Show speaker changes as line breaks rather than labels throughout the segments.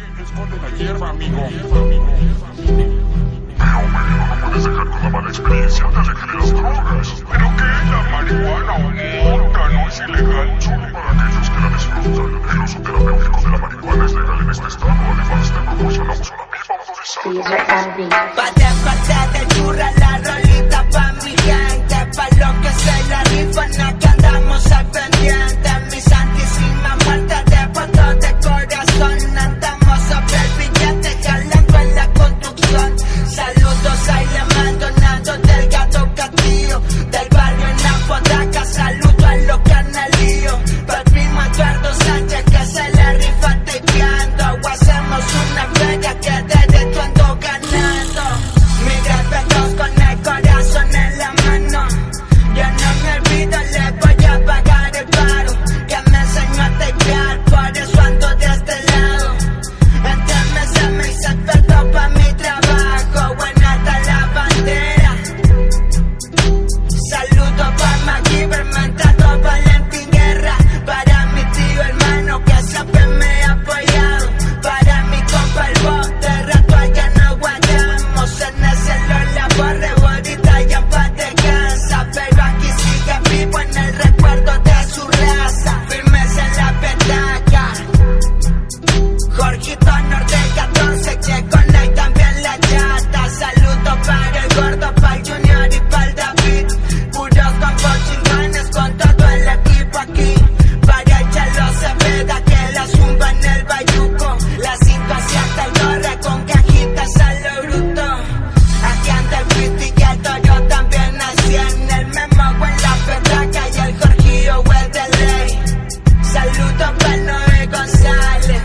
esconde la hierba, amigo.
Pero, Mariano, no puedes dejar con la mala experiencia antes de que le das drogas.
¿Pero qué es la marihuana o mota? No es ilegal.
Solo para aquellos que la disfrutan. El uso terapéutico de la marihuana es legal en este estado. Además, te proporcionamos una misma autorizada.
Parte de churra, la rolita pa' mi gente. Pa' lo que se la rifan, acá andamos al pendiente. Mi santísima muerte de fotos de corazón. Andamos sobre el billete, jalando en la construcción. Saludos ahí le mando Nando del Gato Castillo. Del barrio en la Podaca, saludo a los canalíos. Pa'l primo Eduardo Sánchez que se la rifa tapeando. O hacemos una feria que derecho ando ganando. Mis respetos con el corazón en la mano. Yo no me olvido, le voy a pagar el paro que me enseñó a tapear, por eso ando de este lado. Entre meses me hice experto pa' mi trabajo. Buena está la bandera. Saludo pa' MacGyver, mentado Valentín Guerra. Para mi tío hermano que siempre me ha apoyado. Para mi compa el Bob, de rato allá no guardamos. En el cielo la borre, bonita ya pa' descansa. Pero aquí sigue vivo en el recuerdo de su raza. Firmes en la petaca. Jorgito Norte 14, Checona y también la chata. Saludo para el gordo, para el Junior y para el David. Puros campos chingones con todo el equipo aquí. Para el Chalo Cepeda que la zumba en el bayuco. La 5 hacia el torre con cajitas a lo bruto. Aquí anda el Cristi y el Toro también así en el Memo o en la petaca. Y el Jorgillo o el de ley. Saludo para Noé González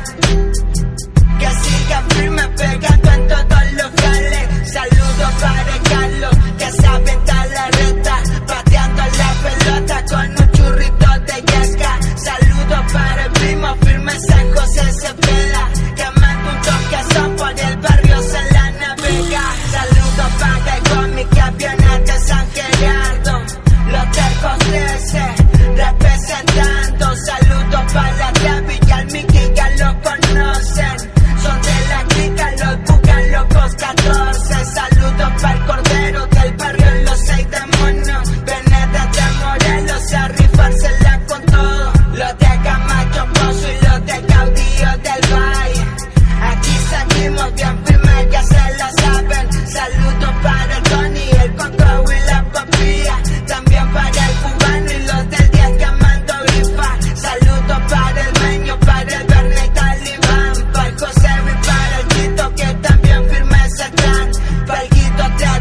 que siga firme pegando en todos los jales. Saludos para el Carlos que se avienta la reta, pateando la pelota con un churrito de yesca. Saludos para el primo firme San José Cepeda que manda un toquezón por el barrio se la navega. Saludos para el cómic que viene de San Gerardo, los Tejos 13 representando. Saludos para la Travi y al Mickey ya lo conocen. Son de la clica, los Bucan Locos 14. Saludos para el Cordero del barrio, los 6 demonios. Venedas de Morelos a rifársela con todo. Los de Camacho Pozo y los de Caudillo del Valle. Aquí seguimos bien firmes, ya se la saben. Saludos para el Tony, el Coco y la Papilla. También para el cubano y los del 10 que mando rifa. Saludos para el Meño, para el Bernie y Talibán. Para el José y para el Tito que también firmes están. Para el Guito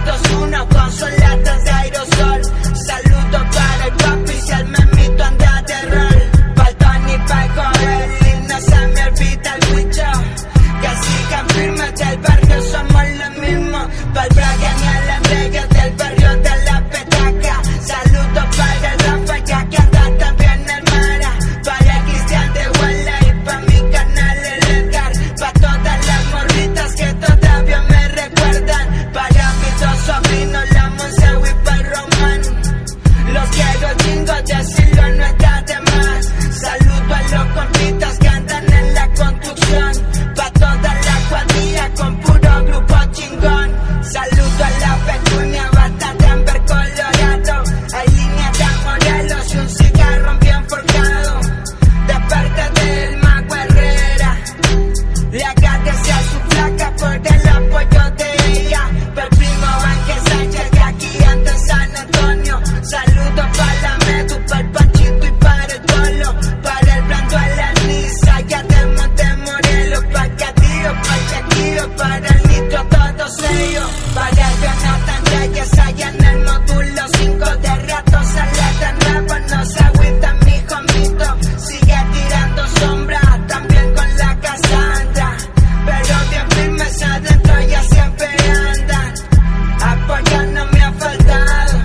321 con sus latas de aerosol. Saludos para el Papi si el Memito anda de rol. Para el Tony, para el Joel y no se me olvida el Huicho. Que sigan firmes del barrio, somos los mismos. Para el Brian y el Enrique del barrio de la petaca. Saludos para el Rafa ya que anda también el Mara. Para el Cristian de Huela y para mi canal el Edgar. Para todas las morritas que todavía me recuerdan. Para mis dos sobrinos, la Monse y para el Román. Los quiero chingos, decirlo no está de más. Saludo a los compitas que andan en la construcción. Pa' toda la cuadrilla con puro grupo chingón. Saludo a la Petunia, basta Denver, Colorado. Hay línea de Morelos y un cigarro bien forjado. De parte del Mago Herrera, le agradece a su flaca por el apoyo de ella. Para el primo Ángel Sánchez que aquí anda en San Antonio. Saludos para la Medu, para el Panchito y para el Tolo. Para el Blando a la Risa, ya de Monte Morelos. Para el Cadillo, para el Chaquillo, para el Nitro, todos ellos. Para el Jonathan Reyes, allá en el módulo 5 de ratos a la tan rapa. No se agüita mi jomito, sigue tirando sombra, también con la Cassandra. Pero bien firmes adentro ya siempre andan. Apoyo no me ha faltado.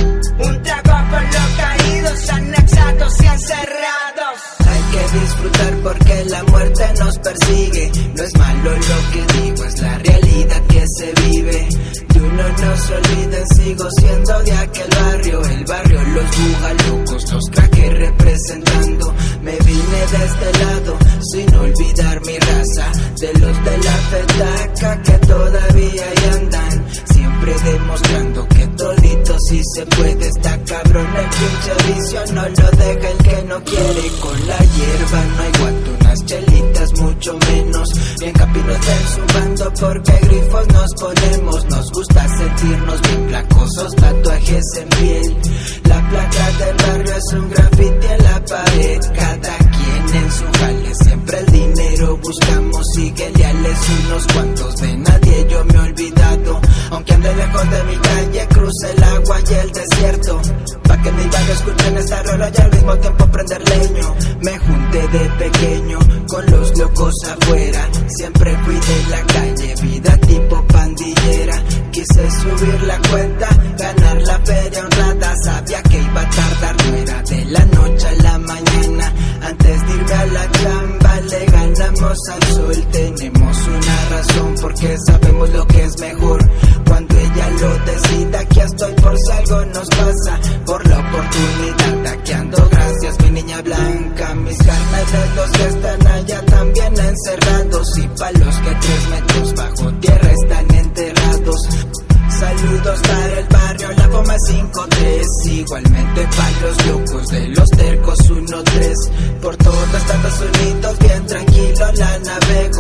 Un trago por los caídos, anexados y encerrados.
Hay que disfrutar porque la muerte nos persigue. No es malo lo que digo, es la realidad que se vive. Y uno no se olvida, sigo siendo de aquel barrio. El barrio, los bugalocos, los crackers representando. Me vine de este lado, sin olvidar mi raza, de los de la petaca que todavía ahí andan, siempre demostrando que todito si se puede. Está cabrón el pinche vicio, no lo deja el que no quiere. Con la hierba no hay guato, unas chelitas mucho menos. Bien capinos del su bando porque grifos nos ponemos. Nos gusta sentirnos bien placosos, tatuajes en piel. La placa del barrio es un graffiti en la pared. Cada quien en su jale, siempre el dinero buscamos. Sigue leales unos cuantos, de nadie yo me he olvidado. Aunque ande lejos de mi calle, cruce el agua y el desierto, pa' que mi barrio escuchen esta rola y al mismo tiempo prender leño. Me junté de pequeño con los locos afuera, siempre fui de la calle, vida tipo pandillera. Quise subir la cuenta, ganar la feria honrada, sabía que iba a tardar, no era de la noche a la mañana. Antes de irme a la chamba le ganamos al sol. Tenemos una razón porque sabemos lo que es mejor. Cuando ella lo decida, aquí estoy por si algo nos pasa, por la oportunidad, taqueando gracias mi niña blanca. Mis carnales, los que están allá también encerrados, y pa' los que 3 metros bajo tierra están enterrados. Saludos para el barrio, la Foma 5-3, igualmente para los locos de los tercos 1-3. Por todo Estados Unidos bien tranquilo la navego.